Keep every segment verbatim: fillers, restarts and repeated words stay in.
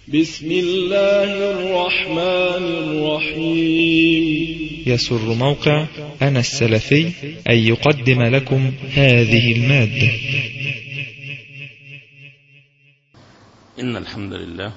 بسم الله الرحمن الرحيم. يسر موقع أنا السلفي أن يقدم لكم هذه المادة. إن الحمد لله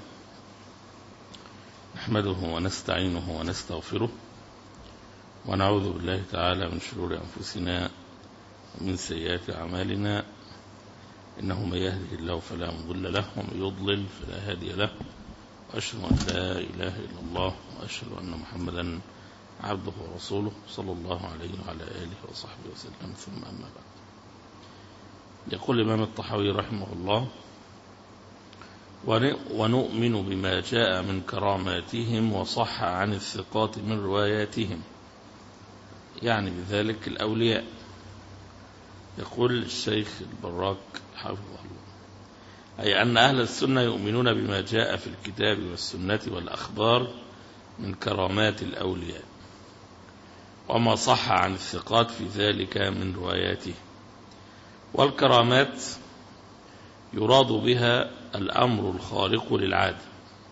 نحمده ونستعينه ونستغفره ونعوذ بالله تعالى من شرور أنفسنا ومن سيئات أعمالنا، إنه من يهده الله فلا مضل له ومن يضلل فلا هادي له، وأشهد أن لا إله إلا الله وأشهد أن محمدا عبده ورسوله صلى الله عليه وعلى آله وصحبه وسلم، ثم أما بعد. يقول الإمام الطحاوي رحمه الله: ونؤمن بما جاء من كراماتهم وصح عن الثقات من رواياتهم، يعني بذلك الأولياء. يقول الشيخ البراك حفظه الله: أي أن أهل السنة يؤمنون بما جاء في الكتاب والسنة والأخبار من كرامات الأولياء، وما صح عن الثقات في ذلك من رواياته. والكرامات يراد بها الأمر الخارق للعادة،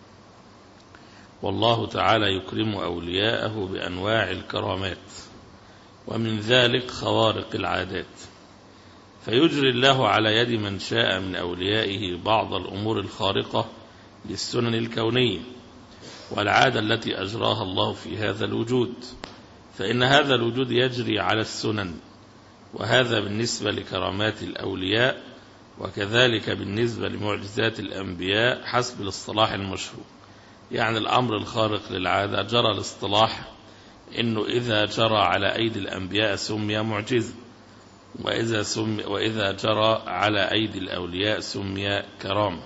والله تعالى يكرم أولياءه بأنواع الكرامات، ومن ذلك خوارق العادات، فيجري الله على يد من شاء من أوليائه بعض الأمور الخارقة للسنن الكونية والعادة التي أجراها الله في هذا الوجود، فإن هذا الوجود يجري على السنن، وهذا بالنسبة لكرامات الأولياء، وكذلك بالنسبة لمعجزات الأنبياء حسب الاصطلاح المشهور. يعني الأمر الخارق للعادة جرى الاصطلاح إنه إذا جرى على أيدي الأنبياء سمي معجزة، وإذا, سمي وإذا جرى على أيدي الأولياء سمي كرامة.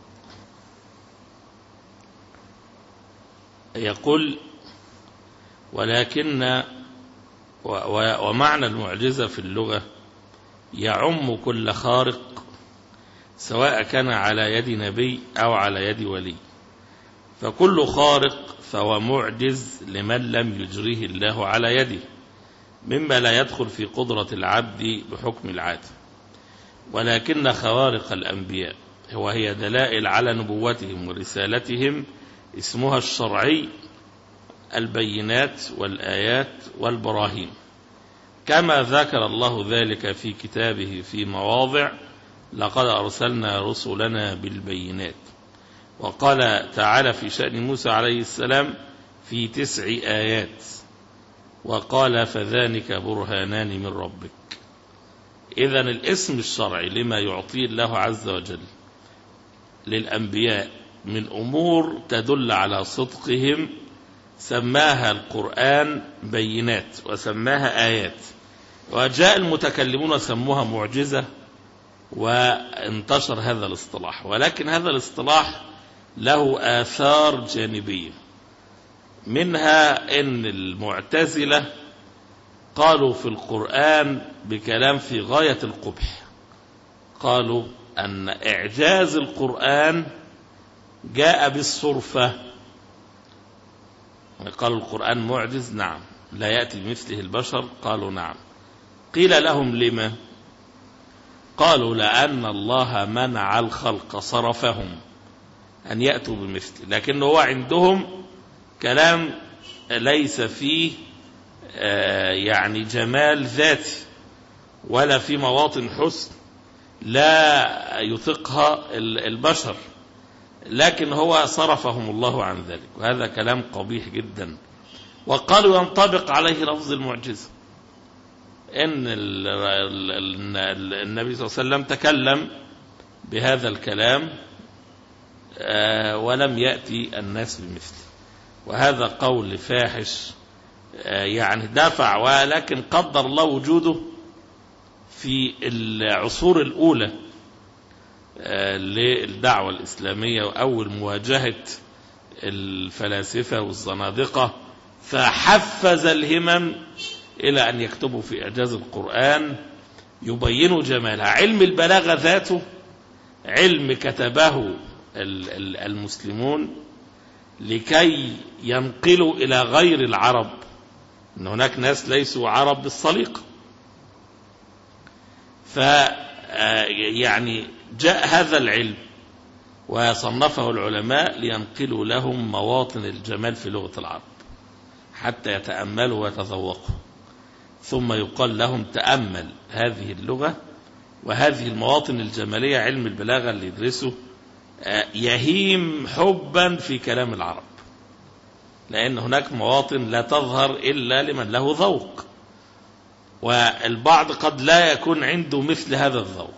يقول: ولكن ومعنى المعجزة في اللغة يعم كل خارق، سواء كان على يد نبي أو على يد ولي، فكل خارق فهو معجز لمن لم يجريه الله على يده، مما لا يدخل في قدرة العبد بحكم العادة. ولكن خوارق الأنبياء وهي دلائل على نبوتهم ورسالتهم اسمها الشرعي البينات والآيات والبراهين، كما ذكر الله ذلك في كتابه في مواضع: لقد أرسلنا رسلنا بالبينات. وقال تعالى في شأن موسى عليه السلام في تسع آيات: وقال فذلك برهانان من ربك. إذن الاسم الشرعي لما يعطيه الله عز وجل للأنبياء من أمور تدل على صدقهم سماها القرآن بينات وسماها آيات، وجاء المتكلمون سموها معجزة، وانتشر هذا الاصطلاح. ولكن هذا الاصطلاح له آثار جانبية، منها ان المعتزلة قالوا في القرآن بكلام في غاية القبح، قالوا ان اعجاز القرآن جاء بالصرفة. قالوا القرآن معجز، نعم. لا يأتي مثله البشر، قالوا نعم. قيل لهم لما؟ قالوا لأن الله منع الخلق، صرفهم أن يأتوا بمثله، لكن هو عندهم كلام ليس فيه يعني جمال ذاتي ولا في مواطن حسن لا يطيقها البشر، لكن هو صرفهم الله عن ذلك، وهذا كلام قبيح جدا. وقالوا ينطبق عليه لفظ المعجزة، إن النبي صلى الله عليه وسلم تكلم بهذا الكلام ولم يأتي الناس بمثله، وهذا قول فاحش يعني دافع، ولكن قدر الله وجوده في العصور الأولى للدعوة الإسلامية وأول مواجهة الفلاسفة والزنادقة، فحفز الهمم إلى أن يكتبوا في إعجاز القرآن يبينوا جمالها. علم البلاغة ذاته علم كتبه المسلمون لكي ينقلوا إلى غير العرب أن هناك ناس ليسوا عرب بالصليقة، ف يعني جاء هذا العلم وصنفه العلماء لينقلوا لهم مواطن الجمال في لغة العرب حتى يتأملوا ويتذوقوا، ثم يقال لهم تأمل هذه اللغة وهذه المواطن الجمالية. علم البلاغة اللي يدرسه يهيم حبا في كلام العرب، لأن هناك مواطن لا تظهر إلا لمن له ذوق، والبعض قد لا يكون عنده مثل هذا الذوق.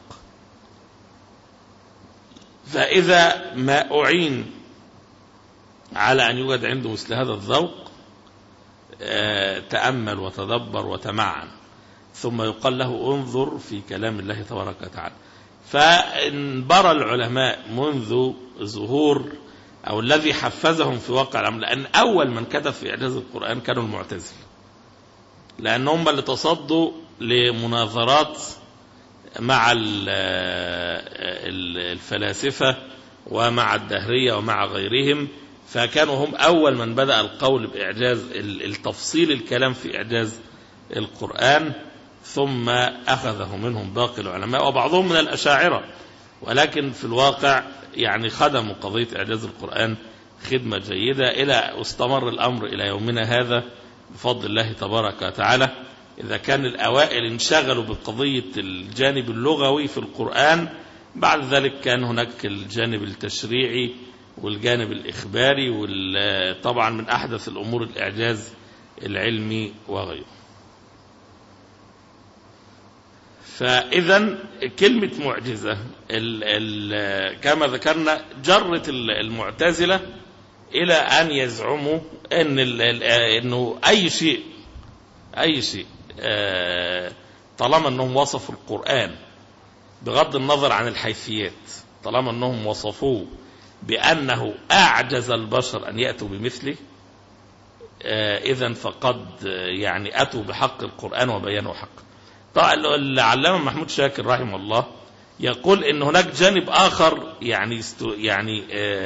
فإذا ما أعين على أن يوجد عنده مثل هذا الذوق تأمل وتدبر وتمعن، ثم يقال له انظر في كلام الله تبارك وتعالى. فانبرى العلماء منذ ظهور أو الذي حفزهم في واقع الأمر، لأن أول من كتب في إعجاز القرآن كانوا المعتزلة، لأنهم اللي تصدوا لمناظرات مع الفلاسفة ومع الدهرية ومع غيرهم، فكانوا هم أول من بدأ القول بإعجاز التفصيل الكلام في إعجاز القرآن، ثم أخذه منهم باقي العلماء وبعضهم من الأشاعرة، ولكن في الواقع يعني خدموا قضية إعجاز القرآن خدمة جيدة إلى استمر الأمر إلى يومنا هذا بفضل الله تبارك وتعالى. إذا كان الأوائل انشغلوا بقضية الجانب اللغوي في القرآن، بعد ذلك كان هناك الجانب التشريعي والجانب الإخباري، وطبعا من أحدث الأمور الإعجاز العلمي وغيره. فإذا كلمة معجزة ال ال كما ذكرنا جرت المعتزلة إلى أن يزعموا أن أنه أي شيء أي شيء طالما أنهم وصفوا القرآن بغض النظر عن الحيثيات، طالما أنهم وصفوه بأنه أعجز البشر أن يأتوا بمثله، إذن فقد يعني أتوا بحق القرآن وبيانوا حقه. طبعا العلامة محمود شاكر رحمه الله يقول إن هناك جانب آخر يعني يعني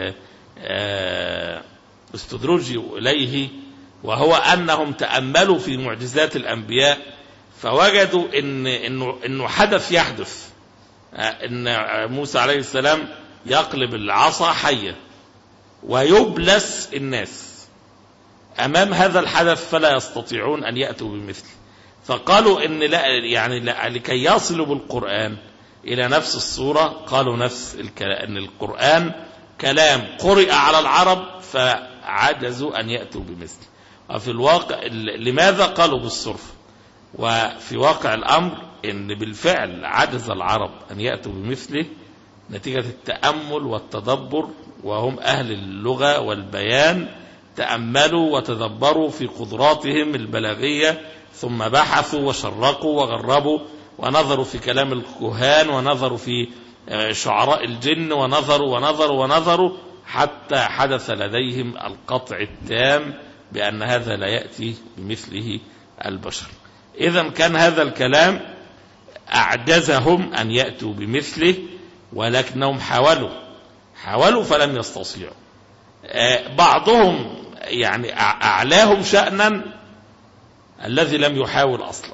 استدرجوا إليه، وهو أنهم تأملوا في معجزات الأنبياء فوجدوا إن إنه إنه حدث يحدث، إن موسى عليه السلام يقلب العصا حية ويبلس الناس أمام هذا الحدث فلا يستطيعون أن يأتوا بمثله. فقالوا إن لا يعني لا لكي يصلوا بالقرآن إلى نفس الصورة، قالوا نفس الكلام، أن القرآن كلام قرئ على العرب فعجزوا أن يأتوا بمثله. وفي الواقع لماذا قالوا بالصرف؟ وفي واقع الأمر إن بالفعل عجز العرب أن يأتوا بمثله نتيجة التأمل والتدبر، وهم أهل اللغة والبيان تأملوا وتدبروا في قدراتهم البلاغية، ثم بحثوا وشرقوا وغربوا ونظروا في كلام الكهان ونظروا في شعراء الجن ونظروا ونظروا ونظروا حتى حدث لديهم القطع التام بأن هذا لا يأتي بمثله البشر. إذا كان هذا الكلام أعجزهم أن يأتوا بمثله، ولكنهم حاولوا حاولوا فلم يستطيعوا. بعضهم يعني أعلاهم شأنا الذي لم يحاول أصلا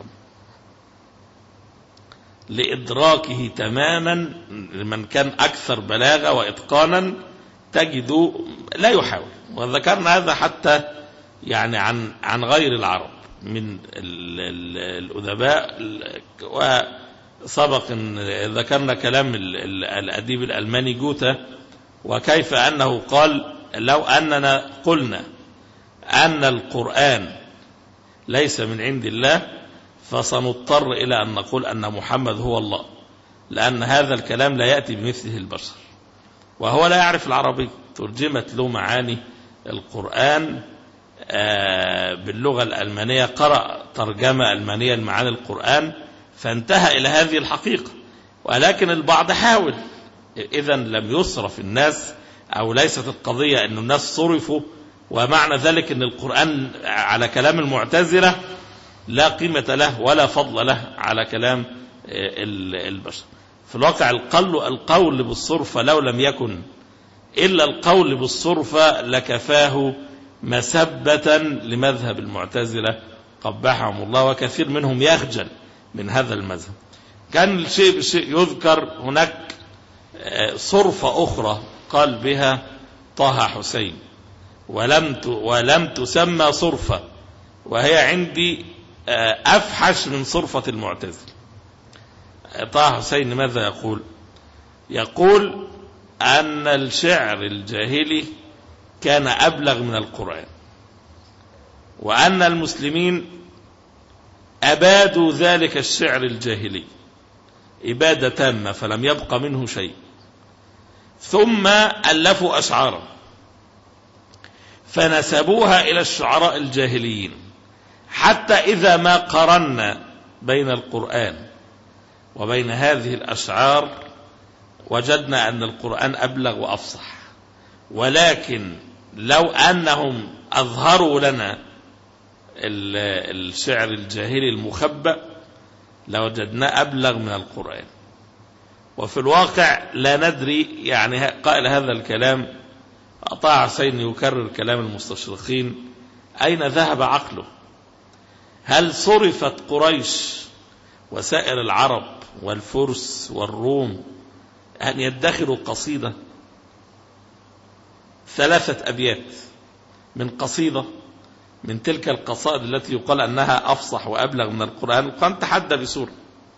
لإدراكه تماما. لمن كان أكثر بلاغة وإتقانا تجد لا يحاول، وذكرنا هذا حتى يعني عن عن غير العرب من الأدباء. وسبق أن ذكرنا كلام الأديب الألماني جوتا، وكيف أنه قال لو أننا قلنا أن القرآن ليس من عند الله فسنضطر إلى أن نقول أن محمد هو الله، لأن هذا الكلام لا يأتي بمثله البشر، وهو لا يعرف العربي. ترجمت له معاني القرآن باللغة الألمانية، قرأ ترجمة ألمانية لمعاني القرآن فانتهى إلى هذه الحقيقة. ولكن البعض حاول، إذن لم يصرف الناس، أو ليست القضية أن الناس صرفوا ومعنى ذلك أن القرآن على كلام المعتزلة لا قيمة له ولا فضل له على كلام البشر. في الواقع القول بالصرفة لو لم يكن إلا القول بالصرفة لكفاه مسبة لمذهب المعتزلة قبحهم الله، وكثير منهم يخجل من هذا المذهب. كان الشيء بشيء يذكر هناك صرفة أخرى قال بها طه حسين ولم ولم تسمى صرفة، وهي عندي أفحش من صرفة المعتزلة. طه حسين ماذا يقول؟ يقول أن الشعر الجاهلي كان أبلغ من القرآن، وأن المسلمين أبادوا ذلك الشعر الجاهلي إبادة تامة فلم يبق منه شيء، ثم ألفوا أشعارا فنسبوها إلى الشعراء الجاهليين، حتى إذا ما قرنا بين القرآن وبين هذه الأشعار وجدنا أن القرآن أبلغ وأفصح، ولكن لو أنهم أظهروا لنا الشعر الجاهلي المخبأ لوجدنا أبلغ من القرآن. وفي الواقع لا ندري، يعني قائل هذا الكلام طه حسين يكرر كلام المستشرقين، أين ذهب عقله؟ هل صرفت قريش وسائر العرب والفرس والروم أن يدخروا قصيدة ثلاثة أبيات من قصيدة من تلك القصائد التي يقال أنها أفصح وأبلغ من القرآن؟ القرآن تحدى بسورة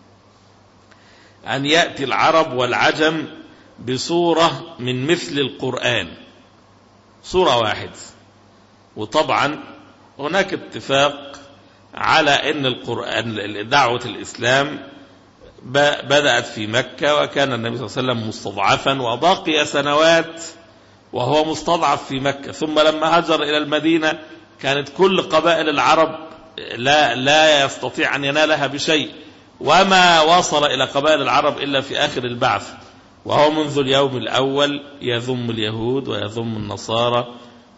أن يأتي العرب والعجم بصورة من مثل القرآن، صورة واحدة. وطبعا هناك اتفاق على أن القرآن دعوة الإسلام بدأت في مكة، وكان النبي صلى الله عليه وسلم مستضعفا وبقي سنوات وهو مستضعف في مكة، ثم لما هاجر إلى المدينة كانت كل قبائل العرب لا, لا يستطيع أن ينالها بشيء، وما وصل إلى قبائل العرب إلا في آخر البعث، وهو منذ اليوم الأول يذم اليهود ويذم النصارى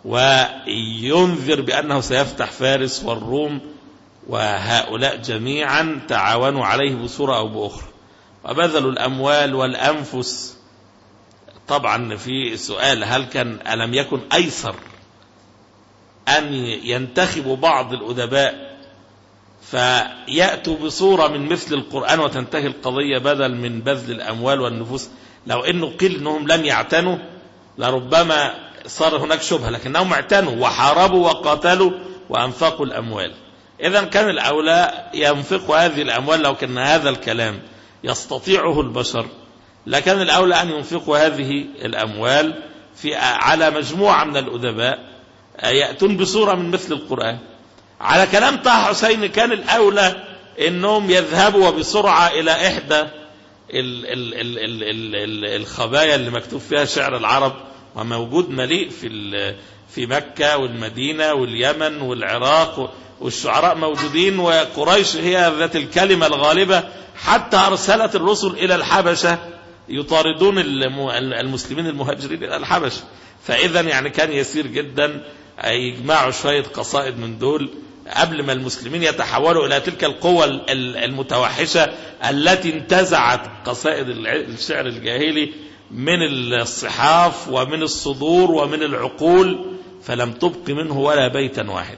وينذر بأنه سيفتح فارس والروم، وهؤلاء جميعا تعاونوا عليه بصورة أو بأخرى وبذلوا الأموال والأنفس. طبعا في سؤال، هل كان ألم يكن أيسر أن ينتخبوا بعض الأدباء فيأتوا بصورة من مثل القرآن وتنتهي القضية بدل من بذل الأموال والنفوس؟ لو أنه قيل أنهم لم يعتنوا لربما صار هناك شبهة، لكنهم اعتنوا وحاربوا وقاتلوا وأنفقوا الأموال. إذن كان الأولى ينفقوا هذه الأموال، لو كان هذا الكلام يستطيعه البشر لكان الأولى أن ينفقوا هذه الأموال في على مجموعة من الأدباء يأتون بصورة من مثل القرآن. على كلام طه حسين كان الأولى أنهم يذهبوا بسرعة إلى إحدى ال ال ال ال ال ال الخبايا اللي مكتوب فيها شعر العرب، وموجود مليء في في مكة والمدينة واليمن والعراق، والشعراء موجودين، وقريش هي ذات الكلمة الغالبة، حتى أرسلت الرسل إلى الحبشة يطاردون المسلمين المهاجرين إلى الحبشة. فإذا يعني كان يسير جدا يجمعوا شوية قصائد من دول قبل ما المسلمين يتحولوا إلى تلك القوة المتوحشة التي انتزعت قصائد الشعر الجاهلي من الصحاف ومن الصدور ومن العقول، فلم تبق منه ولا بيتا واحد.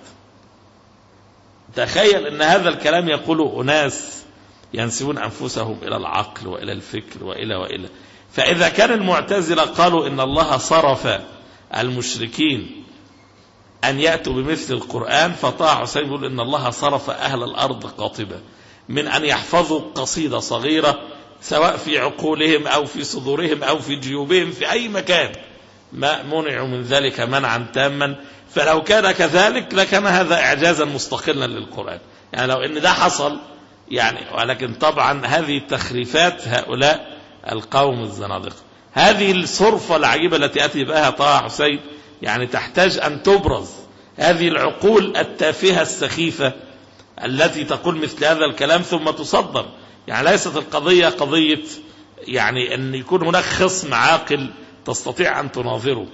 تخيل أن هذا الكلام يقوله أناس ينسبون أنفسهم إلى العقل وإلى الفكر وإلى وإلى. فإذا كان المعتزلة قالوا إن الله صرف المشركين أن يأتوا بمثل القرآن، فطه حسين يقول إن الله صرف أهل الأرض قاطبة من أن يحفظوا قصيدة صغيرة سواء في عقولهم أو في صدورهم أو في جيوبهم في أي مكان، ما منعوا من ذلك منعا تاما. فلو كان كذلك لكان هذا إعجازا مستقلا للقرآن، يعني لو إن ده حصل يعني. ولكن طبعا هذه التخريفات هؤلاء القوم الزنادقة، هذه الصرفة العجيبة التي أتي بها طه حسين يعني تحتاج أن تبرز. هذه العقول التافهة السخيفة التي تقول مثل هذا الكلام ثم تصدر، يعني ليست القضية قضية يعني أن يكون هناك خصم عاقل تستطيع أن تناظره.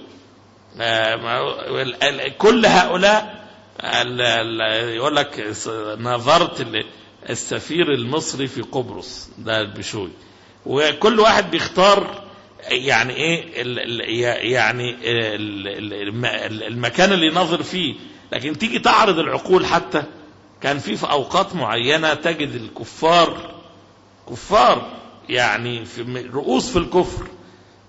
كل هؤلاء يقول لك نظرت السفير المصري في قبرص ده البشوي، وكل واحد بيختار يعني ايه يعني المكان اللي ينظر فيه. لكن تيجي تعرض العقول، حتى كان في في اوقات معينة تجد الكفار كفار يعني في رؤوس في الكفر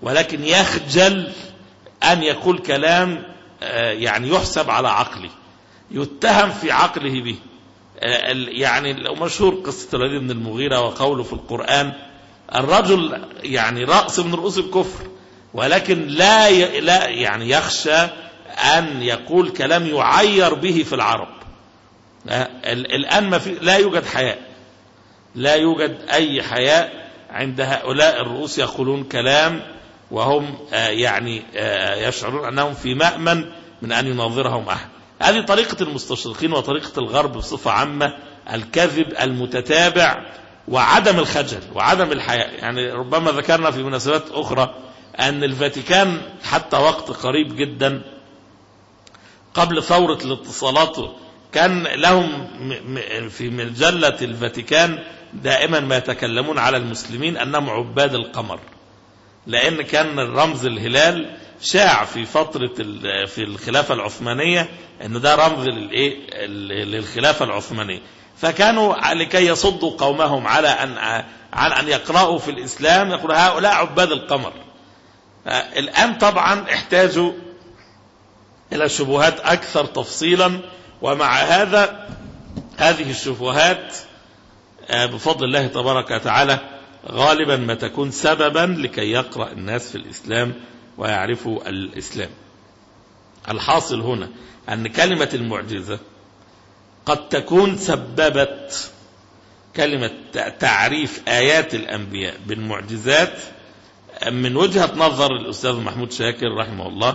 ولكن يخجل أن يقول كلام يعني يحسب على عقله، يتهم في عقله به. يعني مشهور قصة الوليد بن المغيرة وقوله في القرآن الرجل يعني رأس من رؤوس الكفر، ولكن لا لا يعني يخشى أن يقول كلام يعير به في العرب. الآن ما في لا يوجد حياء، لا يوجد أي حياء عند هؤلاء الرؤوس يقولون كلام وهم يعني يشعرون أنهم في مأمن من أن يناظرهم أحد. هذه طريقة المستشرقين وطريقة الغرب بصفة عامة، الكذب المتتابع وعدم الخجل وعدم الحياء. يعني ربما ذكرنا في مناسبات أخرى أن الفاتيكان حتى وقت قريب جدا قبل ثورة الاتصالات كان لهم في مجلة الفاتيكان دائما ما يتكلمون على المسلمين أنهم عباد القمر، لأن كان الرمز الهلال شاع في فترة في الخلافة العثمانية أن ده رمز للإيه للخلافة العثمانية، فكانوا لكي يصدوا قومهم على أن عن أن يقرأوا في الإسلام يقول هؤلاء عباد القمر. الآن طبعا احتاجوا إلى شبهات أكثر تفصيلا، ومع هذا هذه الشبهات بفضل الله تبارك وتعالى غالبا ما تكون سببا لكي يقرأ الناس في الإسلام ويعرفوا الإسلام. الحاصل هنا أن كلمة المعجزة قد تكون سببت كلمة تعريف آيات الأنبياء بالمعجزات من وجهة نظر الأستاذ محمود شاكر رحمه الله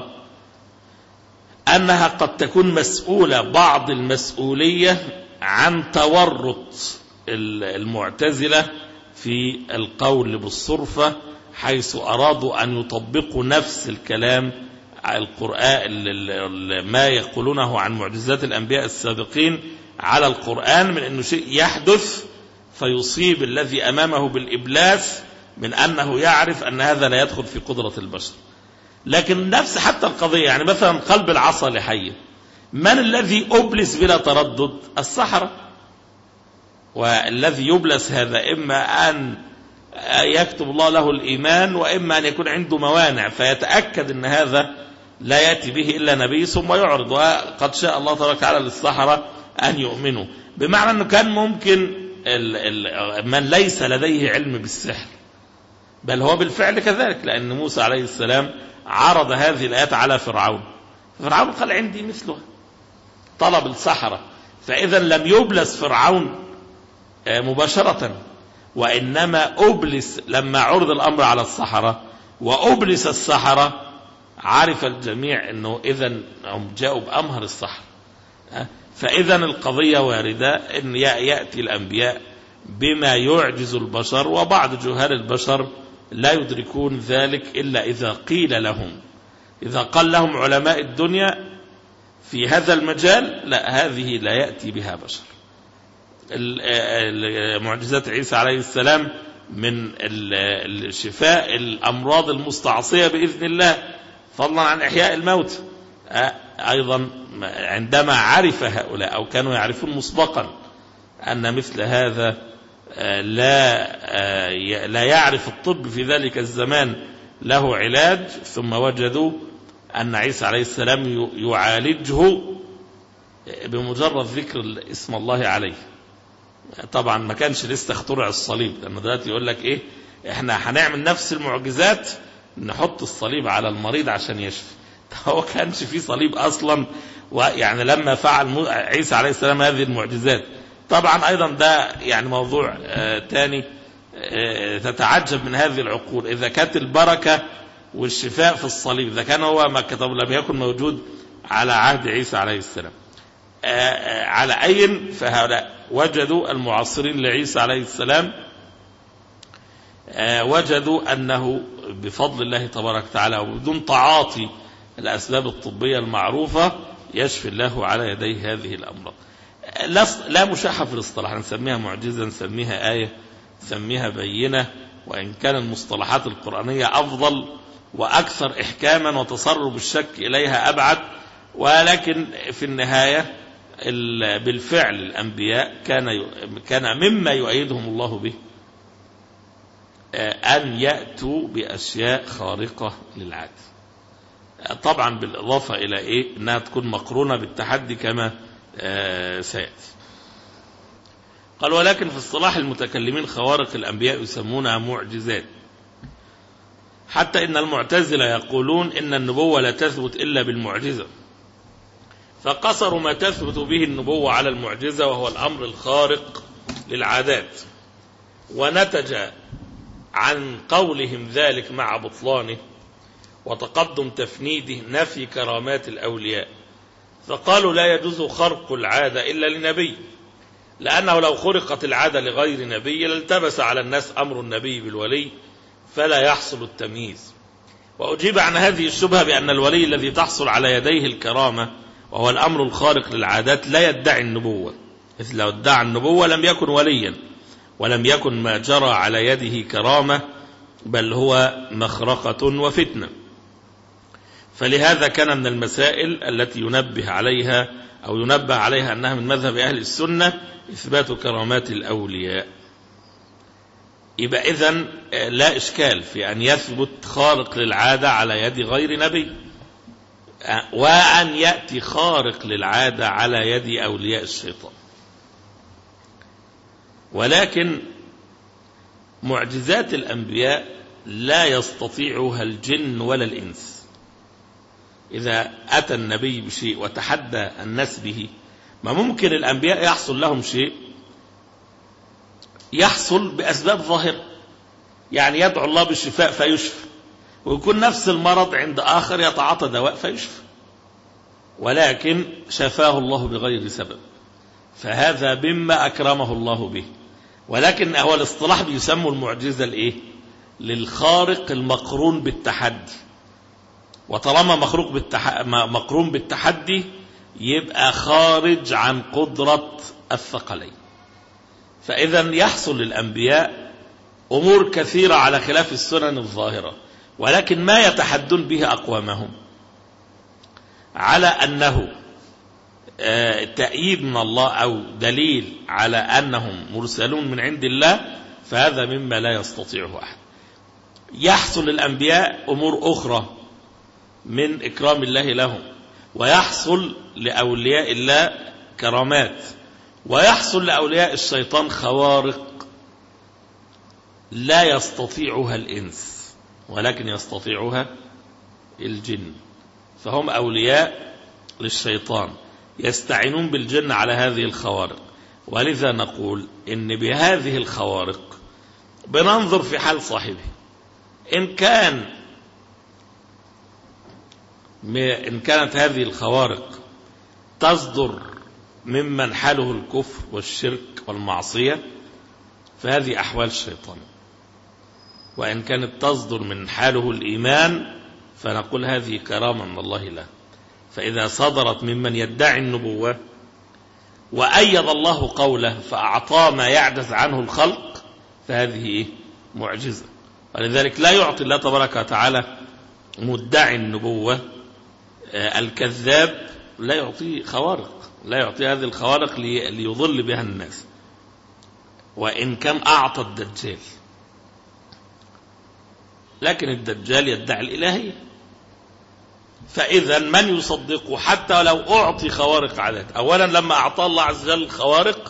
أنها قد تكون مسؤولة بعض المسؤولية عن تورط المعتزلة في القول بالصرفة، حيث أرادوا أن يطبقوا نفس الكلام القرآن ما يقولونه عن معجزات الأنبياء السابقين على القرآن، من أنه شيء يحدث فيصيب الذي أمامه بالإبلاس من أنه يعرف أن هذا لا يدخل في قدرة البشر. لكن نفس حتى القضية، يعني مثلا قلب العصا لحية، من الذي أبلس بلا تردد؟ السحرة. والذي يبلس هذا إما أن يكتب الله له الإيمان، وإما أن يكون عنده موانع فيتأكد أن هذا لا يأتي به إلا نبي ثم يعرض، وقد شاء الله تبارك وتعالى للسحرة أن يؤمنوا، بمعنى أنه كان ممكن من ليس لديه علم بالسحر، بل هو بالفعل كذلك، لأن موسى عليه السلام عرض هذه الآيات على فرعون، فرعون قال عندي مثلها، طلب السحرة، فإذا لم يبلس فرعون مباشرة، وإنما أبلس لما عرض الأمر على السحرة وأبلس السحرة، عرف الجميع أنه إذن هم جاءوا بأمهر السحر. فإذا القضية واردة أن يأتي الأنبياء بما يعجز البشر، وبعض جهال البشر لا يدركون ذلك إلا إذا قيل لهم، إذا قال لهم علماء الدنيا في هذا المجال لا، هذه لا يأتي بها بشر. معجزات عيسى عليه السلام من الشفاء الأمراض المستعصية بإذن الله، فضلا عن إحياء الموت. أيضا عندما عرف هؤلاء أو كانوا يعرفون مسبقا أن مثل هذا لا لا يعرف الطب في ذلك الزمان له علاج، ثم وجدوا أن عيسى عليه السلام يعالجه بمجرد ذكر اسم الله عليه. طبعا ما كانش لسه اخترع الصليب، لأنه دلوقتي يقول لك إيه، إحنا هنعمل نفس المعجزات نحط الصليب على المريض عشان يشفي. هو كانش فيه صليب أصلا، ويعني لما فعل عيسى عليه السلام هذه المعجزات، طبعا أيضا ده يعني موضوع آه تاني آه تتعجب من هذه العقول، إذا كانت البركة والشفاء في الصليب، إذا كان هو ما كتب لم يكن موجود على عهد عيسى عليه السلام. آه آه على أي فهؤلاء وجدوا المعاصرين لعيسى عليه السلام آه وجدوا أنه بفضل الله تبارك وتعالى وبدون تعاطي الأسباب الطبية المعروفة يشفي الله على يديه هذه الأمراض. لا مشاحة في الاصطلاح، نسميها معجزة، نسميها آية، نسميها بينة، وإن كان المصطلحات القرآنية أفضل وأكثر إحكاما وتصرب الشك إليها أبعد، ولكن في النهاية بالفعل الأنبياء كان كان مما يؤيدهم الله به أن يأتوا بأشياء خارقة للعادة، طبعا بالإضافة إلى إيه؟ أنها تكون مقرونة بالتحدي كما سيأتي. قال ولكن في اصطلاح المتكلمين خوارق الأنبياء يسمونها معجزات، حتى إن المعتزلة يقولون إن النبوة لا تثبت إلا بالمعجزة، فقصروا ما تثبت به النبوة على المعجزة وهو الأمر الخارق للعادات، ونتج عن قولهم ذلك مع بطلانه وتقدم تفنيده نفي كرامات الأولياء، فقالوا لا يجوز خرق العادة إلا لنبي، لأنه لو خرقت العادة لغير نبي لالتبس على الناس أمر النبي بالولي فلا يحصل التمييز. وأجيب عن هذه الشبهة بأن الولي الذي تحصل على يديه الكرامة وهو الأمر الخارق للعادات لا يدعي النبوة، إذ لو ادعى النبوة لم يكن وليا ولم يكن ما جرى على يده كرامة، بل هو مخرقة وفتنة. فلهذا كان من المسائل التي ينبه عليها أو ينبه عليها أنها من مذهب أهل السنة إثبات كرامات الأولياء. يبقى إذن لا إشكال في أن يثبت خارق للعادة على يد غير نبي، وأن يأتي خارق للعادة على يد أولياء الشيطان. ولكن معجزات الأنبياء لا يستطيعها الجن ولا الإنس. إذا أتى النبي بشيء وتحدى الناس به، ما ممكن الأنبياء يحصل لهم شيء يحصل بأسباب ظاهرة، يعني يدعو الله بالشفاء فيشفى، ويكون نفس المرض عند آخر يتعاطى دواء فيشفى، ولكن شفاه الله بغير سبب، فهذا مما أكرمه الله به. ولكن هو الاصطلاح بيسموا المعجزة الإيه؟ للخارق المقرون بالتحدي، وطالما مخروق بالتح... مقرون بالتحدي يبقى خارج عن قدرة الثقلين. فإذا يحصل للأنبياء أمور كثيرة على خلاف السنن الظاهرة، ولكن ما يتحدون به أقوامهم على أنه تأييد من الله أو دليل على أنهم مرسلون من عند الله، فهذا مما لا يستطيعه أحد. يحصل للأنبياء أمور أخرى من إكرام الله لهم، ويحصل لأولياء الله كرامات، ويحصل لأولياء الشيطان خوارق لا يستطيعها الإنس ولكن يستطيعها الجن، فهم أولياء للشيطان يستعينون بالجن على هذه الخوارق. ولذا نقول إن بهذه الخوارق بننظر في حال صاحبه، إن كان إن كانت هذه الخوارق تصدر ممن حاله الكفر والشرك والمعصية فهذه أحوال الشيطان، وإن كانت تصدر من حاله الإيمان فنقول هذه كرامة من الله له. فإذا صدرت ممن يدعي النبوة وأيد الله قوله فأعطاه ما يعجز عنه الخلق فهذه معجزة. ولذلك لا يعطي الله تبارك وتعالى مدعي النبوة الكذاب، لا يعطيه خوارق، لا يعطي هذه الخوارق ليضل بها الناس، وإن كان أعطى الدجال، لكن الدجال يدعي الإلهية. فإذا من يصدقه حتى لو أعطي خوارق عادات؟ أولا لما أعطى الله عز وجل الخوارق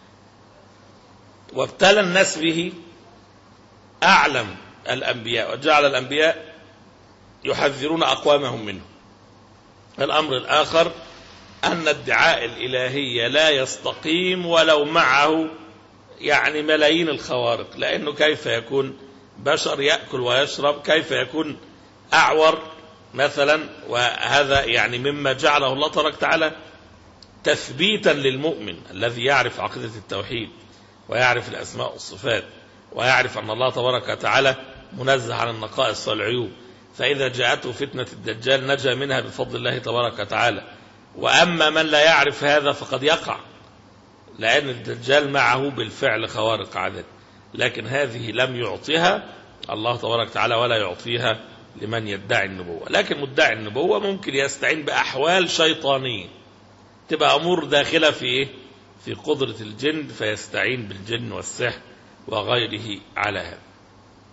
وابتلى الناس به أعلم الأنبياء وجعل الأنبياء يحذرون أقوامهم منه. الأمر الآخر أن ادعاء الإلهية لا يستقيم ولو معه يعني ملايين الخوارق، لأنه كيف يكون بشر يأكل ويشرب، كيف يكون أعور مثلا، وهذا يعني مما جعله الله تبارك وتعالى تثبيتا للمؤمن الذي يعرف عقيدة التوحيد ويعرف الأسماء والصفات ويعرف أن الله تبارك وتعالى منزه عن النقائص والعيوب. فإذا جاءته فتنة الدجال نجا منها بفضل الله تبارك وتعالى. وأما من لا يعرف هذا فقد يقع، لأن الدجال معه بالفعل خوارق عادات، لكن هذه لم يعطيها الله تبارك وتعالى ولا يعطيها لمن يدعي النبوة. لكن مدعي النبوة ممكن يستعين بأحوال شيطانية تبقى أمور داخلة في في قدرة الجن، فيستعين بالجن والسحر وغيره على هذا.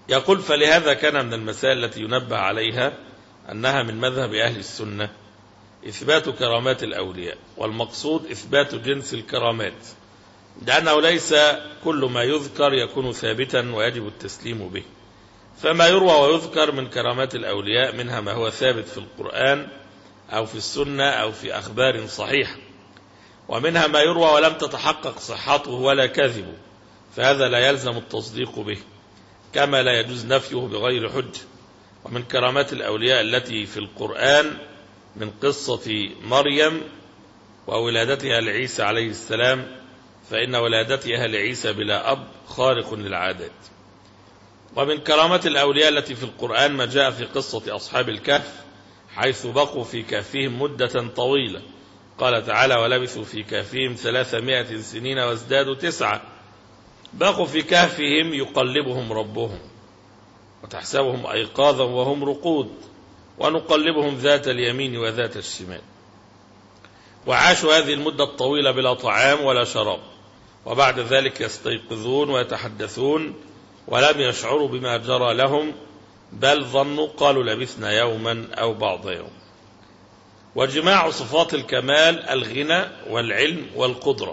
يقول فلهذا كان من المسائل التي ينبه عليها أنها من مذهب أهل السنة إثبات كرامات الأولياء، والمقصود إثبات جنس الكرامات، لأنه ليس كل ما يذكر يكون ثابتا ويجب التسليم به. فما يروى ويذكر من كرامات الأولياء منها ما هو ثابت في القرآن أو في السنة أو في أخبار صحيحة، ومنها ما يروى ولم تتحقق صحته ولا كذبه، فهذا لا يلزم التصديق به، كما لا يجوز نفيه بغير حجة. ومن كرامات الأولياء التي في القرآن من قصة مريم وولادتها لعيسى عليه السلام، فإن ولادتها لعيسى بلا أب خارق للعادات. ومن كرامات الأولياء التي في القرآن ما جاء في قصة أصحاب الكهف، حيث بقوا في كهفهم مدة طويلة، قال تعالى ولبثوا في كهفهم ثلاثمائة سنين وازدادوا تسعة. بقوا في كهفهم يقلبهم ربهم، وتحسبهم أيقاظا وهم رقود، ونقلبهم ذات اليمين وذات الشمال. وعاشوا هذه المدة الطويلة بلا طعام ولا شراب، وبعد ذلك يستيقظون ويتحدثون ولم يشعروا بما جرى لهم، بل ظنوا قالوا لبثنا يوما أو بعض يوم. وجماع صفات الكمال الغنى والعلم والقدرة.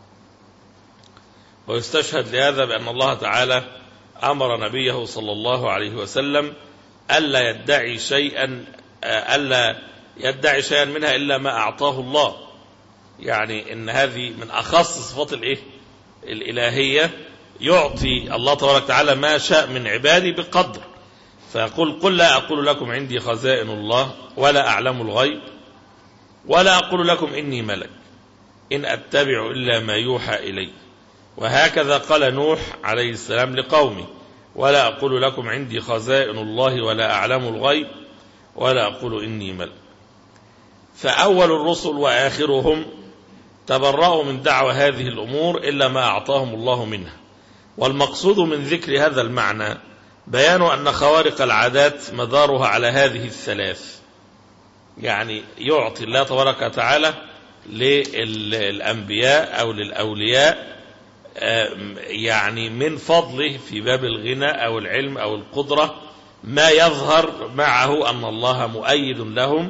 ويستشهد لهذا بأن الله تعالى أمر نبيه صلى الله عليه وسلم ألا يدعي شيئا ألا يدعي شيئا منها إلا ما أعطاه الله، يعني إن هذه من أخص صفات الإيه الإلهية، يعطي الله تبارك وتعالى ما شاء من عبادي بقدر. فيقول قل لا أقول لكم عندي خزائن الله ولا أعلم الغيب ولا أقول لكم إني ملك إن أتبع إلا ما يوحى إلي. وهكذا قال نوح عليه السلام لقومه ولا أقول لكم عندي خزائن الله ولا أعلم الغيب ولا أقول إني ملك. فأول الرسل وآخرهم تبرأوا من دعوى هذه الأمور إلا ما أعطاهم الله منها. والمقصود من ذكر هذا المعنى بيان أن خوارق العادات مدارها على هذه الثلاث، يعني يعطي الله تبارك وتعالى للأنبياء أو للأولياء يعني من فضله في باب الغنى أو العلم أو القدرة ما يظهر معه أن الله مؤيد لهم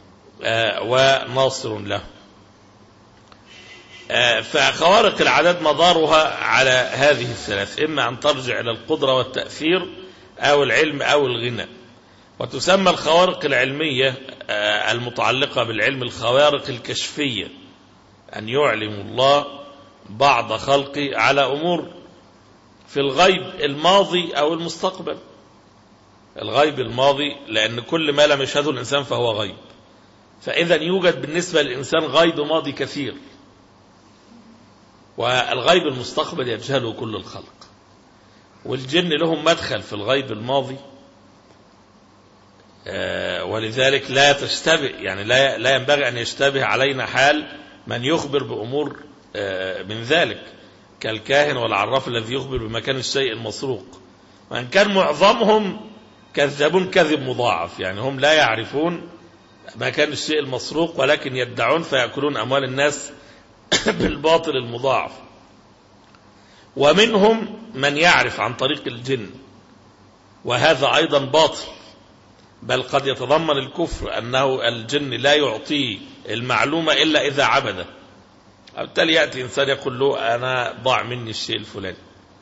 وناصر لهم. فخوارق العادات مدارها على هذه الثلاث، إما أن ترجع إلى القدرة والتأثير أو العلم أو الغنى. وتسمى الخوارق العلمية المتعلقة بالعلم الخوارق الكشفية، أن يعلم الله بعض خلقه على أمور في الغيب الماضي أو المستقبل. الغيب الماضي لأن كل ما لم يشهده الإنسان فهو غيب، فإذا يوجد بالنسبة للإنسان غيب ماضي كثير. والغيب المستقبل يجهله كل الخلق، والجن لهم مدخل في الغيب الماضي، ولذلك لا تشتبه يعني لا لا ينبغي أن يشتبه علينا حال من يخبر بأمور من ذلك كالكاهن والعراف الذي يخبر بمكان الشيء المسروق، وأن كان معظمهم كذبون كذب مضاعف، يعني هم لا يعرفون مكان الشيء المسروق ولكن يدعون فيأكلون أموال الناس بالباطل المضاعف. ومنهم من يعرف عن طريق الجن، وهذا أيضا باطل، بل قد يتضمن الكفر أنه الجن لا يعطي المعلومة إلا إذا عبده. بالتالي يأتي إنسان يقول له أنا ضاع مني الشيء الفلاني،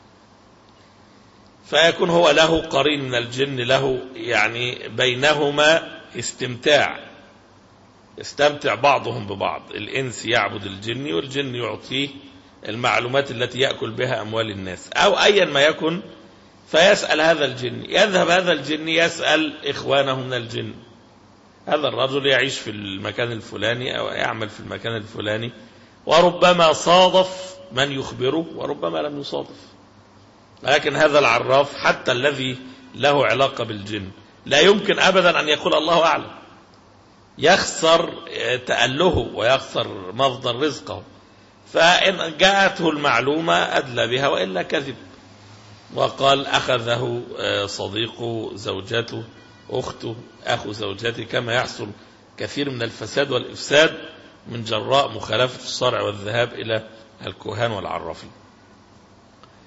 فيكون هو له قرين من الجن له يعني بينهما استمتاع، يستمتع بعضهم ببعض، الإنس يعبد الجن والجن يعطيه المعلومات التي يأكل بها أموال الناس أو أيا ما يكن. فيسأل هذا الجن، يذهب هذا الجن يسأل إخوانه من الجن، هذا الرجل يعيش في المكان الفلاني أو يعمل في المكان الفلاني، وربما صادف من يخبره وربما لم يصادف. لكن هذا العراف حتى الذي له علاقة بالجن لا يمكن أبدا أن يقول الله أعلم، يخسر تأله ويخسر مصدر رزقه. فإن جاءته المعلومة أدلى بها وإلا كذب، وقال أخذه صديقه زوجته أخته أخو زوجته، كما يحصل كثير من الفساد والإفساد من جراء مخالفة الشرع والذهاب إلى الكهان والعرافين.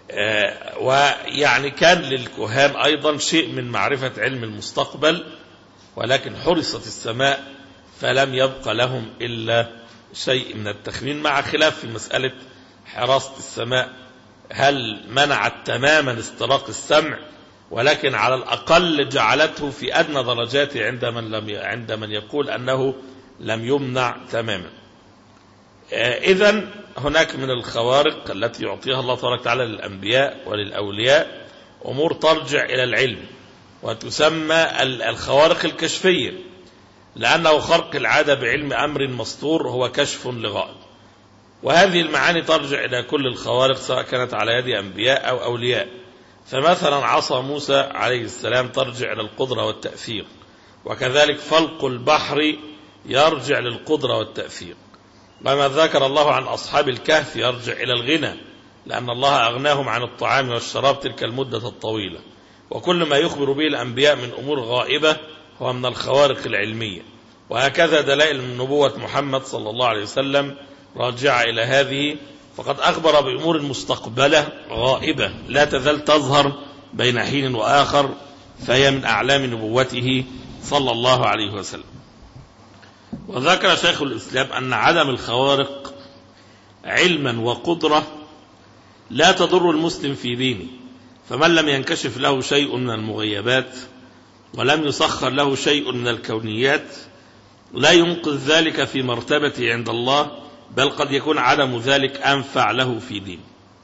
ويعني كان للكهان أيضا شيء من معرفة علم المستقبل، ولكن حرصت السماء فلم يبق لهم إلا شيء من التخمين، مع خلاف في مسألة حراسة السماء هل منعت تماما استراق السمع، ولكن على الأقل جعلته في أدنى درجاته عند من, لم عند من يقول أنه لم يمنع تماما. إذن هناك من الخوارق التي يعطيها الله تبارك وتعالى للأنبياء وللأولياء أمور ترجع إلى العلم، وتسمى الخوارق الكشفية، لأنه خرق العادة بعلم أمر مسطور هو كشف لغائب. وهذه المعاني ترجع إلى كل الخوارق سواء كانت على يد أنبياء أو أولياء. فمثلا عصا موسى عليه السلام ترجع إلى القدرة والتأثير، وكذلك فلق البحر يرجع للقدرة والتأثير. وما ذكر الله عن أصحاب الكهف يرجع إلى الغنى، لأن الله أغناهم عن الطعام والشراب تلك المدة الطويلة. وكل ما يخبر به الأنبياء من أمور غائبة هو من الخوارق العلمية. وهكذا دلائل من نبوة محمد صلى الله عليه وسلم راجعة إلى هذه، فقد أخبر بأمور مستقبلة غائبة لا تزال تظهر بين حين وآخر، فهي من أعلام نبوته صلى الله عليه وسلم. وذكر شيخ الإسلام أن عدم الخوارق علما وقدرة لا تضر المسلم في دينه، فمن لم ينكشف له شيء من المغيبات ولم يسخر له شيء من الكونيات لا ينقذ ذلك في مرتبته عند الله، بل قد يكون عدم ذلك أنفع له في دينه.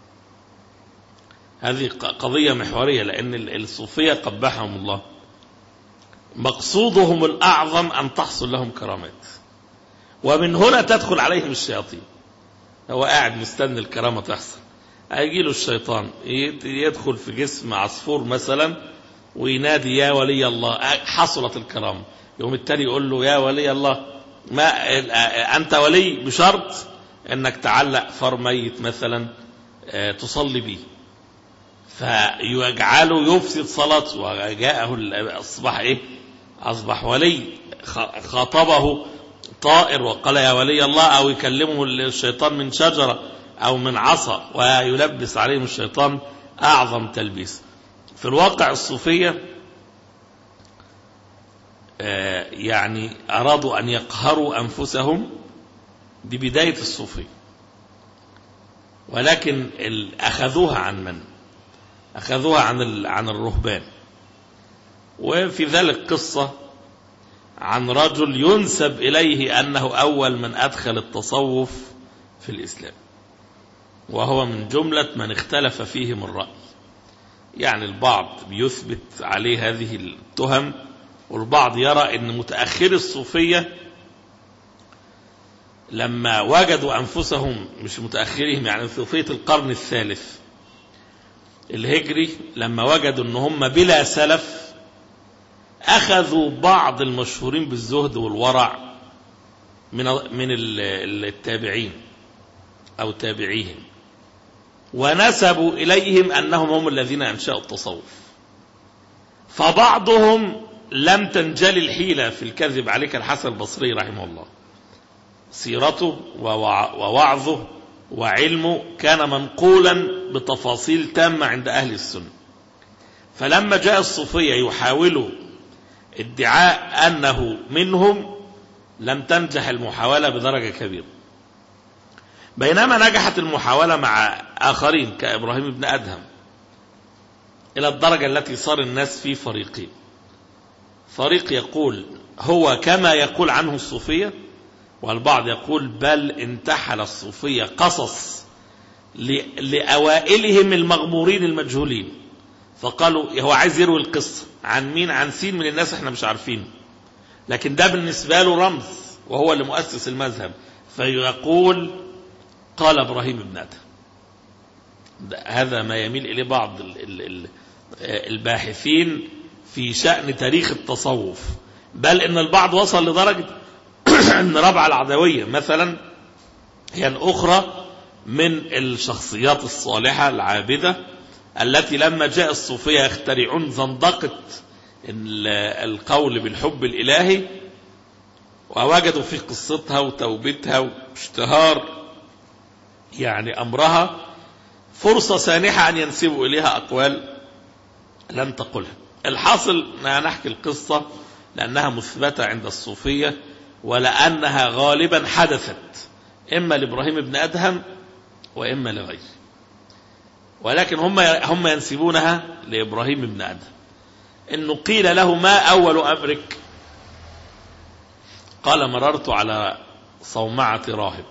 هذه قضية محورية، لأن الصوفية قبحهم الله مقصودهم الأعظم أن تحصل لهم كرامات، ومن هنا تدخل عليهم الشياطين. هو قاعد مستني الكرامة تحصل، هيجي له الشيطان يدخل في جسم عصفور مثلا وينادي يا ولي الله، حصلت الكرامة. يوم التاني يقول له يا ولي الله، ما أنت ولي بشرط أنك تعلق فار ميت مثلا تصلي به، فيجعله يفسد صلاته. وجاءه أصبح إيه؟ أصبح ولي. خاطبه طائر وقال يا ولي الله، أو يكلمه الشيطان من شجرة أو من عصا، ويلبس عليهم الشيطان أعظم تلبيس. في الواقع الصوفية يعني أرادوا أن يقهروا أنفسهم ببداية الصوفية، ولكن أخذوها عن من؟ أخذوها عن عن الرهبان. وفي ذلك قصة عن رجل ينسب إليه أنه أول من أدخل التصوف في الإسلام، وهو من جملة من اختلف فيهم الرأي. يعني البعض بيثبت عليه هذه التهم، والبعض يرى أن متأخر الصوفية لما وجدوا أنفسهم، مش متأخرهم يعني صوفية القرن الثالث الهجري، لما وجدوا أنهم بلا سلف أخذوا بعض المشهورين بالزهد والورع من من التابعين أو تابعيهم، ونسبوا إليهم أنهم هم الذين أنشأوا التصوف. فبعضهم لم تنجلي الحيلة في الكذب عليه كالحسن البصري رحمه الله، سيرته ووعظه وعلمه كان منقولا بتفاصيل تامة عند أهل السنة. فلما جاء الصوفية يحاولوا ادعاء أنه منهم لم تنجح المحاولة بدرجة كبيرة، بينما نجحت المحاولة مع آخرين كإبراهيم بن أدهم إلى الدرجة التي صار الناس في فريقين. فريق يقول هو كما يقول عنه الصوفية، والبعض يقول بل انتحل الصوفية قصص لأوائلهم المغمورين المجهولين، فقالوا هو عايز يروي القصة عن مين؟ عن سين من الناس احنا مش عارفين، لكن ده بالنسبة له رمز وهو اللي مؤسس المذهب، فيقول قال إبراهيم بن أدهم. هذا ما يميل إليه بعض الباحثين في شأن تاريخ التصوف، بل إن البعض وصل لدرجة أن ربع العدوية مثلا هي الأخرى من الشخصيات الصالحة العابدة التي لما جاء الصوفية يخترعون زندقة القول بالحب الإلهي، ووجدوا في قصتها وتوبتها واشتهار يعني أمرها، فرصة سانحة أن ينسبوا إليها أقوال لن تقولها. الحاصل نحكي القصة لأنها مثبتة عند الصوفية، ولأنها غالبا حدثت إما لإبراهيم بن أدهم وإما لغيره، ولكن هم هم ينسبونها لإبراهيم بن أدهم. إنه قيل له: ما أول أمرك؟ قال: مررت على صومعة راهب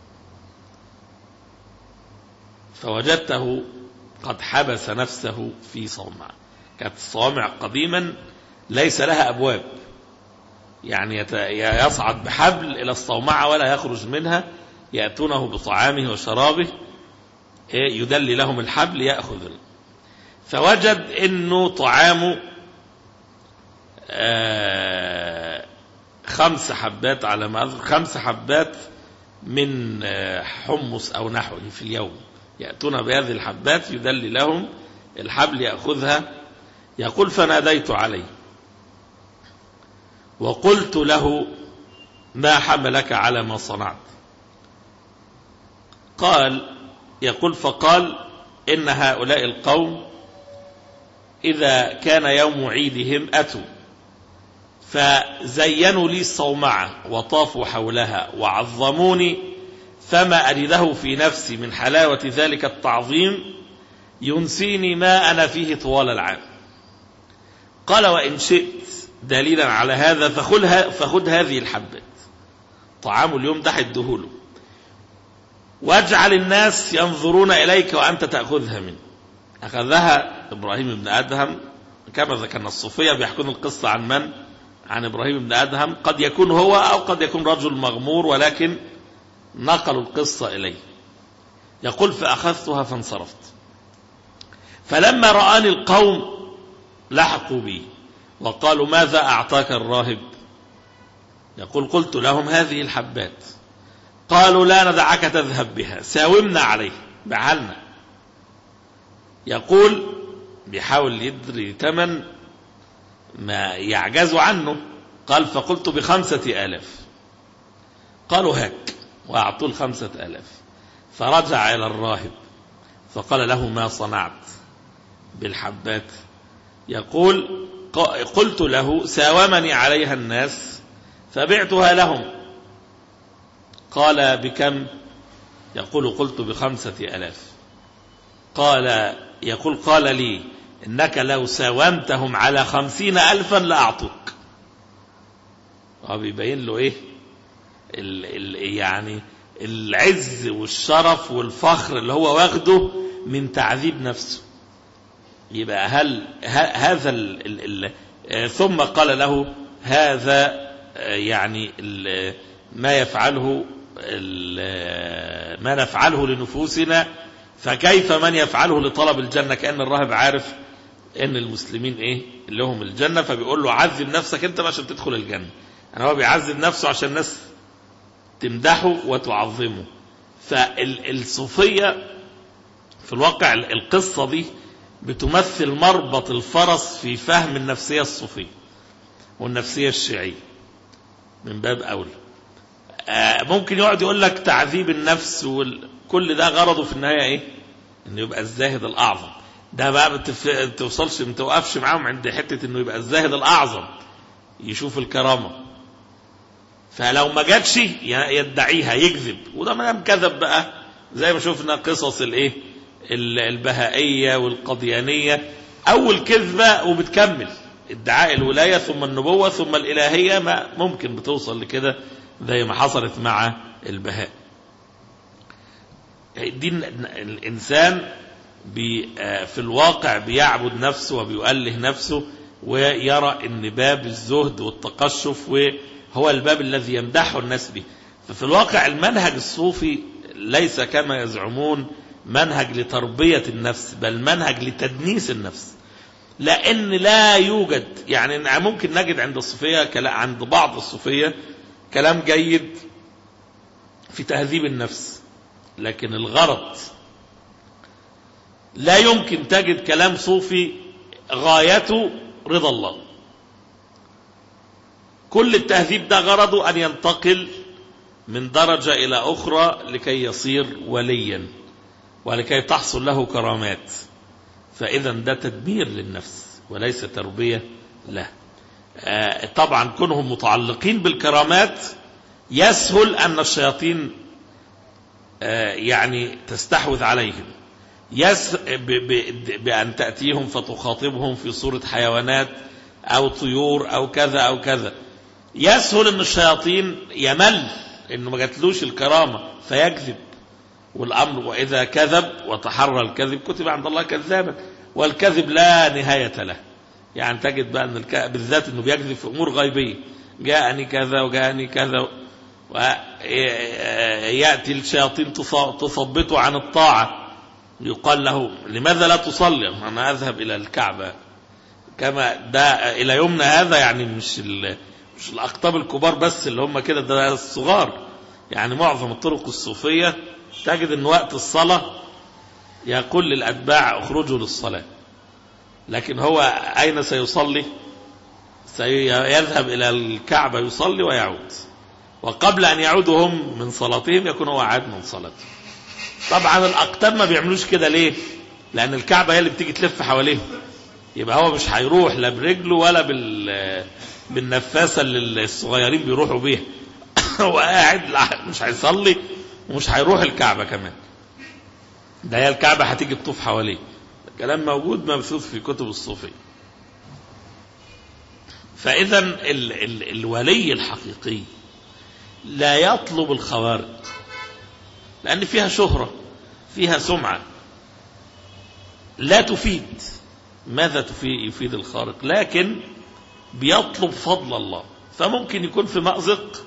فوجدته قد حبس نفسه في صومعة. كانت الصوامع قديما ليس لها أبواب، يعني يصعد بحبل إلى الصومعة ولا يخرج منها، يأتونه بطعامه وشرابه، يدلي لهم الحبل يأخذ. فوجد إنه طعامه خمس حبات على ما أذكر، خمس حبات من حمص أو نحوه في اليوم، يأتون بهذه الحبات يدلي لهم الحبل يأخذها. يقول: فناديت عليه وقلت له: ما حملك على ما صنعت؟ قال يقول: فقال: إن هؤلاء القوم إذا كان يوم عيدهم أتوا فزينوا لي الصومعة وطافوا حولها وعظموني، فما أجده في نفسي من حلاوة ذلك التعظيم ينسيني ما أنا فيه طوال العام. قال: وإن شئت دليلا على هذا فخذ هذه الحبات، طعام اليوم ده هيديهوله، واجعل الناس ينظرون إليك وأنت تأخذها منه. أخذها إبراهيم بن أدهم، كما ذكرنا الصوفية بيحكون القصة عن من؟ عن إبراهيم بن أدهم، قد يكون هو أو قد يكون رجل مغمور، ولكن نقلوا القصة إليه. يقول: فأخذتها فانصرفت، فلما رآني القوم لحقوا بي وقالوا: ماذا أعطاك الراهب؟ يقول: قلت لهم: هذه الحبات. قالوا: لا ندعك تذهب بها، ساومنا عليه، بعلنا. يقول: بيحاول يدري ثمن ما يعجز عنه. قال: فقلت: بخمسة آلاف. قالوا: هاك، وأعطوا الخمسة آلاف. فرجع إلى الراهب فقال له: ما صنعت بالحبات؟ يقول: قلت له: ساومني عليها الناس فبعتها لهم. قال: بكم؟ يقول: قلت: بخمسة آلاف. قال يقول: قال لي: إنك لو ساومتهم على خمسين ألفا لأعطوك. وبيبين له إيه ال ال يعني العز والشرف والفخر اللي هو واخده من تعذيب نفسه. يبقى هل هذا ال ال ال ثم قال له: هذا يعني ال ما يفعله ما نفعله لنفوسنا، فكيف من يفعله لطلب الجنة؟ كأن الراهب عارف ان المسلمين ايه اللي هم الجنة، فبيقول له: عذب نفسك انت عشان تدخل الجنة. انا هو بيعذب نفسه عشان الناس تمدحه وتعظمه. فالصوفية في الواقع القصة دي بتمثل مربط الفرس في فهم النفسية الصوفية والنفسية الشيعية من باب أولى. آه ممكن يقعد يقول لك تعذيب النفس وكل ده غرضه في النهاية ايه؟ انه يبقى الزاهد الأعظم. ده بقى بتوصلش ما توقفش معاهم عند حتة انه يبقى الزاهد الأعظم يشوف الكرامة، فلو ما جاتش يدعيها يكذب. وده ما دام كذب بقى زي ما شفنا قصص الايه البهائية والقديانية، اول كذبة وبتكمل ادعاء الولاية ثم النبوة ثم الإلهية، ما ممكن بتوصل لكده زي ما حصلت مع البهاء. دين الإنسان في الواقع بيعبد نفسه وبيؤله نفسه، ويرى ان باب الزهد والتقشف وهو الباب الذي يمدحه الناس به. ففي الواقع المنهج الصوفي ليس كما يزعمون منهج لتربية النفس، بل منهج لتدنيس النفس. لأن لا يوجد، يعني ممكن نجد عند الصوفية عند بعض الصوفية كلام جيد في تهذيب النفس، لكن الغرض لا يمكن تجد كلام صوفي غايته رضا الله. كل التهذيب ده غرضه أن ينتقل من درجة إلى أخرى لكي يصير وليا، ولكي تحصل له كرامات، فإذا ده تدمير للنفس وليس تربية له. آه طبعا كونهم متعلقين بالكرامات يسهل أن الشياطين آه يعني تستحوذ عليهم، يس بأن تأتيهم فتخاطبهم في صورة حيوانات أو طيور أو كذا أو كذا. يسهل أن الشياطين يمل إنه ما جاتلوش الكرامة فيكذب، والأمر وإذا كذب وتحرى الكذب كتب عند الله كذابا، والكذب لا نهاية له. يعني تجد بقى أن بالذات أنه بيكذب في أمور غيبية، جاءني كذا وجاءني كذا، ويأتي الشياطين تثبطه عن الطاعة، يقال له لماذا لا تصلي؟ أنا أذهب إلى الكعبة. كما ده إلى يومنا هذا، يعني مش مش الأقطاب الكبار بس اللي هم كده، ده الصغار. يعني معظم الطرق الصوفية تجد أن وقت الصلاة يقول للأتباع اخرجوا للصلاة، لكن هو أين سيصلي؟ سيذهب إلى الكعبة يصلي ويعود، وقبل أن يعودوا هم من صلاتهم يكون هو عاد من صلاته. طبعا الأقطاب ما بيعملوش كده ليه؟ لأن الكعبة هي اللي بتيجي تلف حواليهم، يبقى هو مش هيروح لا برجله ولا بال بالنفاسة اللي الصغيرين بيروحوا بيها. هو قاعد مش هيصلي ومش هيروح الكعبة كمان، ده هي الكعبة هتيجي تطوف حواليه. الكلام موجود مبثوث في كتب الصوفية. فإذا ال ال الولي الحقيقي لا يطلب الخوارق، لأن فيها شهرة، فيها سمعة، لا تفيد. ماذا تفيد يفيد الخارق؟ لكن بيطلب فضل الله، فممكن يكون في مأزق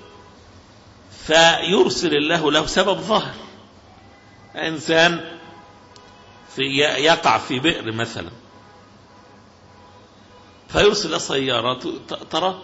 فيرسل الله له سبب ظاهر. إنسان في يقع في بئر مثلا، فيرسل سيارات ترى،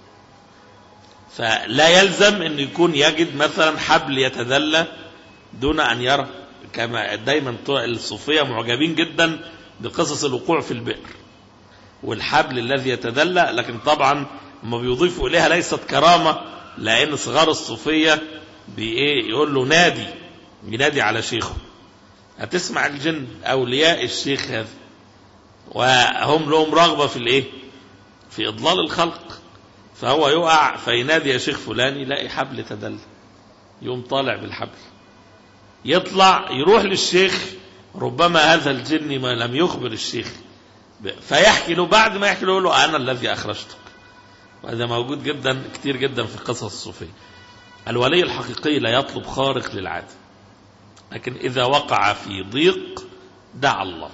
فلا يلزم أن يكون يجد مثلا حبل يتدلى دون أن يرى. كما دايما الصوفية معجبين جدا بقصص الوقوع في البئر والحبل الذي يتدلى، لكن طبعا ما بيضيفوا إليها ليست كرامة، لأن صغار الصوفية بإيه يقول له نادي، ينادي على شيخه. هتسمع الجن أولياء الشيخ هذا، وهم لهم رغبة في الإيه؟ في إضلال الخلق. فهو يقع فينادي يا شيخ فلان، يلاقي حبل تدلى، يوم طالع بالحبل، يطلع يروح للشيخ، ربما هذا الجن ما لم يخبر الشيخ، فيحكي له، بعد ما يحكي له يقول له أنا الذي أخرجتك. وهذا موجود جدا كتير جدا في القصص الصوفية. الولي الحقيقي لا يطلب خارق للعادة، لكن إذا وقع في ضيق دعا الله.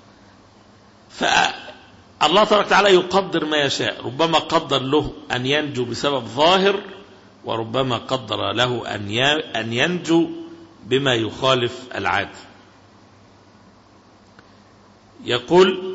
فالله تبارك وتعالى يقدر ما يشاء، ربما قدر له أن ينجو بسبب ظاهر، وربما قدر له أن ينجو بما يخالف العادة. يقول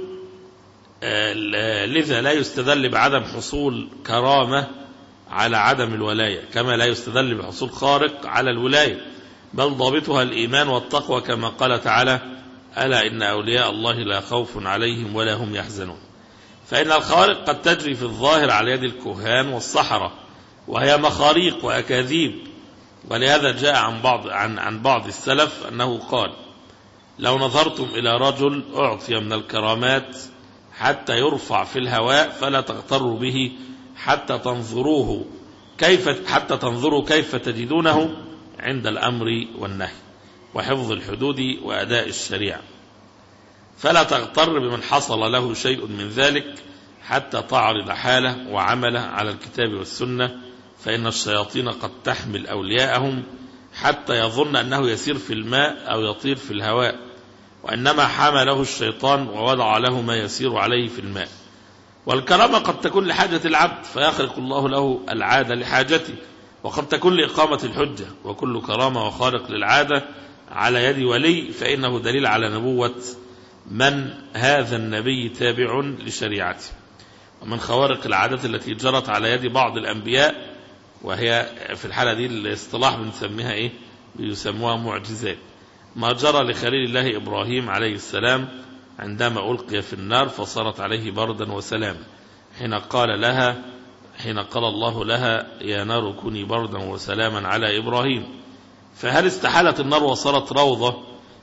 لذا لا يستدل بعدم حصول كرامة على عدم الولاية، كما لا يستدل بحصول خارق على الولاية، بل ضابطها الإيمان والتقوى، كما قال تعالى ألا إن أولياء الله لا خوف عليهم ولا هم يحزنون. فإن الخوارق قد تجري في الظاهر على يد الكهان والسحرة، وهي مخاريق وأكاذيب. ولهذا جاء عن بعض, عن, عن بعض السلف أنه قال لو نظرتم إلى رجل أعطي من الكرامات حتى يرفع في الهواء فلا تغتروا به حتى تنظروه كيف حتى تنظروا كيف تجدونه عند الأمر والنهي وحفظ الحدود وأداء الشريعة، فلا تغتر بمن حصل له شيء من ذلك حتى تعرض حاله وعمله على الكتاب والسنة، فإن الشياطين قد تحمل أولياءهم حتى يظن أنه يسير في الماء أو يطير في الهواء، وإنما حمله الشيطان ووضع له ما يسير عليه في الماء. والكرامة قد تكون لحاجة العبد فيخرق الله له العادة لحاجته، وقد تكون لإقامة الحجة. وكل كرامة وخارق للعادة على يد ولي فإنه دليل على نبوة من هذا النبي تابع لشريعته. ومن خوارق العادات التي جرت على يد بعض الأنبياء، وهي في الحالة دي الاصطلاح بنسميها إيه؟ بيسموها معجزات، ما جرى لخليل الله إبراهيم عليه السلام عندما ألقي في النار فصارت عليه بردا وسلاما، حين قال لها حين قال الله لها يا نار كوني بردا وسلاما على إبراهيم. فهل استحالت النار وصارت روضة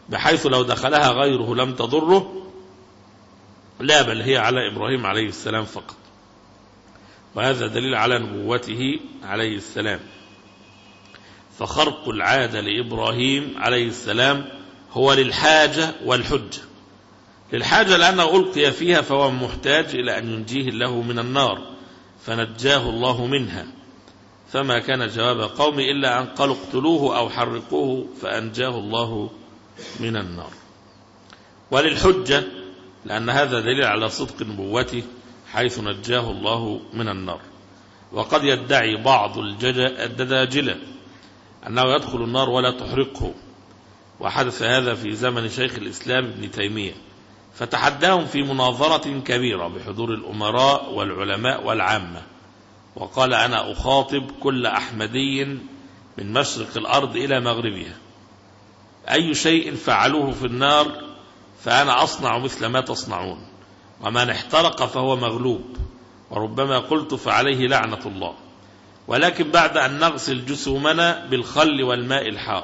بحيث لو دخلها غيره لم تضره، لا بل هي على إبراهيم عليه السلام فقط، وهذا دليل على نبوته عليه السلام. فخرق العادة لإبراهيم عليه السلام هو للحاجة والحجة. للحاجة لأنه ألقي فيها فهو محتاج إلى أن ينجيه الله من النار فنجاه الله منها، فما كان جواب قومه إلا أن قالوا اقتلوه أو حرقوه فأنجاه الله من النار. وللحجة لأن هذا دليل على صدق نبوته حيث نجاه الله من النار. وقد يدعي بعض الدجاجلة أنه يدخل النار ولا تحرقه، وحدث هذا في زمن شيخ الإسلام ابن تيمية، فتحداهم في مناظرة كبيرة بحضور الأمراء والعلماء والعامة، وقال أنا أخاطب كل أحمدي من مشرق الأرض إلى مغربها، أي شيء فعلوه في النار فأنا أصنع مثل ما تصنعون، ومن احترق فهو مغلوب، وربما قلت فعليه لعنة الله، ولكن بعد أن نغسل جسومنا بالخل والماء الحار.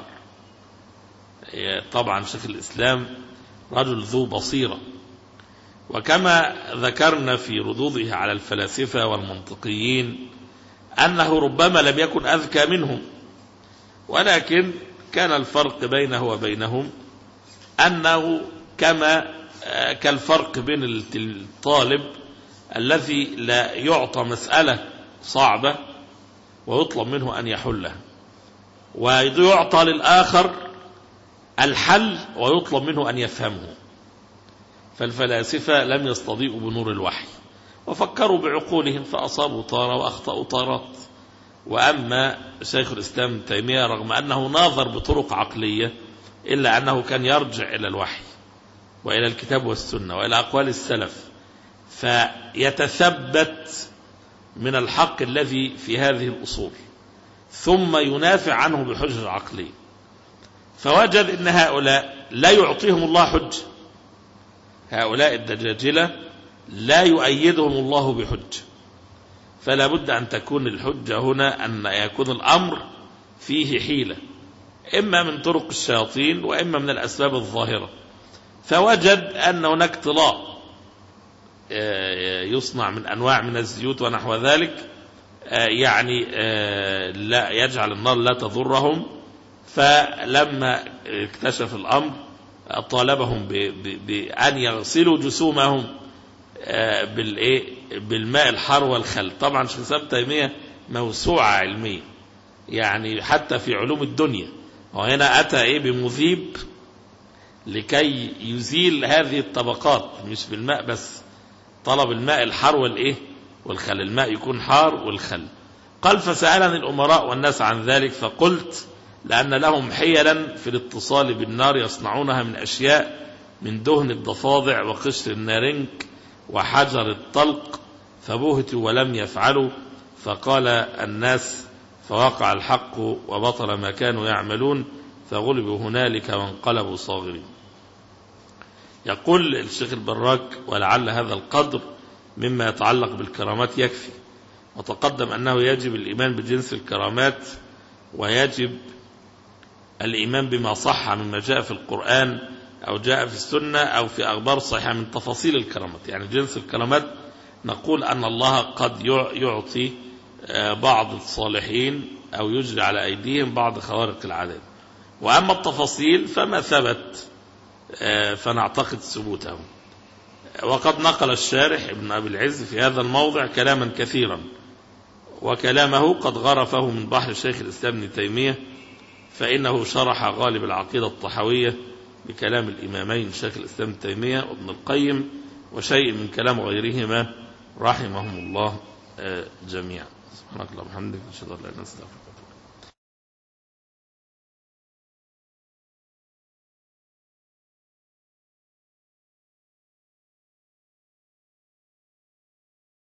طبعا شيخ الإسلام رجل ذو بصيرة، وكما ذكرنا في ردوده على الفلاسفة والمنطقيين أنه ربما لم يكن أذكى منهم، ولكن كان الفرق بينه وبينهم أنه كما كالفرق بين الطالب الذي لا يعطى مسألة صعبة ويطلب منه أن يحلها، ويعطى للآخر الحل ويطلب منه أن يفهمه. فالفلاسفة لم يستضيئوا بنور الوحي وفكروا بعقولهم فأصابوا طارة وأخطأوا طارات. وأما شيخ الإسلام ابن تيمية رغم أنه ناظر بطرق عقلية إلا أنه كان يرجع إلى الوحي وإلى الكتاب والسنة وإلى أقوال السلف، فيتثبت من الحق الذي في هذه الأصول ثم ينافع عنه بحجة عقلية. فوجد أن هؤلاء لا يعطيهم الله حجة، هؤلاء الدجاجلة لا يؤيدهم الله بحجة، فلا بد أن تكون الحجة هنا أن يكون الأمر فيه حيلة، إما من طرق الشياطين وإما من الأسباب الظاهرة. فوجد أن هناك طلاء يصنع من أنواع من الزيوت ونحو ذلك يعني لا يجعل النار لا تضرهم، فلما اكتشف الأمر طالبهم بأن يغسلوا جسومهم بالماء الحار والخل. طبعا شيخ الإسلام ابن تيمية موسوعة علمية يعني حتى في علوم الدنيا، وهنا أتى إيه بمذيب لكي يزيل هذه الطبقات، مش بالماء بس، طلب الماء الحار والإيه والخل، الماء يكون حار والخل. قال فسألني الأمراء والناس عن ذلك فقلت لأن لهم حيلا في الاتصال بالنار يصنعونها من أشياء من دهن الضفادع وقشر النارنك وحجر الطلق، فبهتوا ولم يفعلوا. فقال الناس فوقع الحق وبطل ما كانوا يعملون فغلبوا هنالك وانقلبوا صاغرين. يقول الشيخ البراك ولعل هذا القدر مما يتعلق بالكرامات يكفي، وتقدم أنه يجب الإيمان بجنس الكرامات، ويجب الإيمان بما صح مما جاء في القرآن أو جاء في السنة أو في أخبار صحيحة من تفاصيل الكرامات. يعني جنس الكرامات نقول أن الله قد يعطي بعض الصالحين أو يجري على أيديهم بعض خوارق العادات، وأما التفاصيل فما ثبت فنعتقد ثبوته. وقد نقل الشارح ابن أبي العز في هذا الموضع كلاما كثيرا، وكلامه قد غرفه من بحر شيخ الإسلام ابن تيمية، فإنه شرح غالب العقيدة الطحوية بكلام الإمامين شيخ الإسلام ابن تيمية وابن القيم وشيء من كلام غيرهما رحمهم الله جميعا. سبحانك اللهم وبحمدك، أشهد أن لا إله إلا أنت، أستغفرك.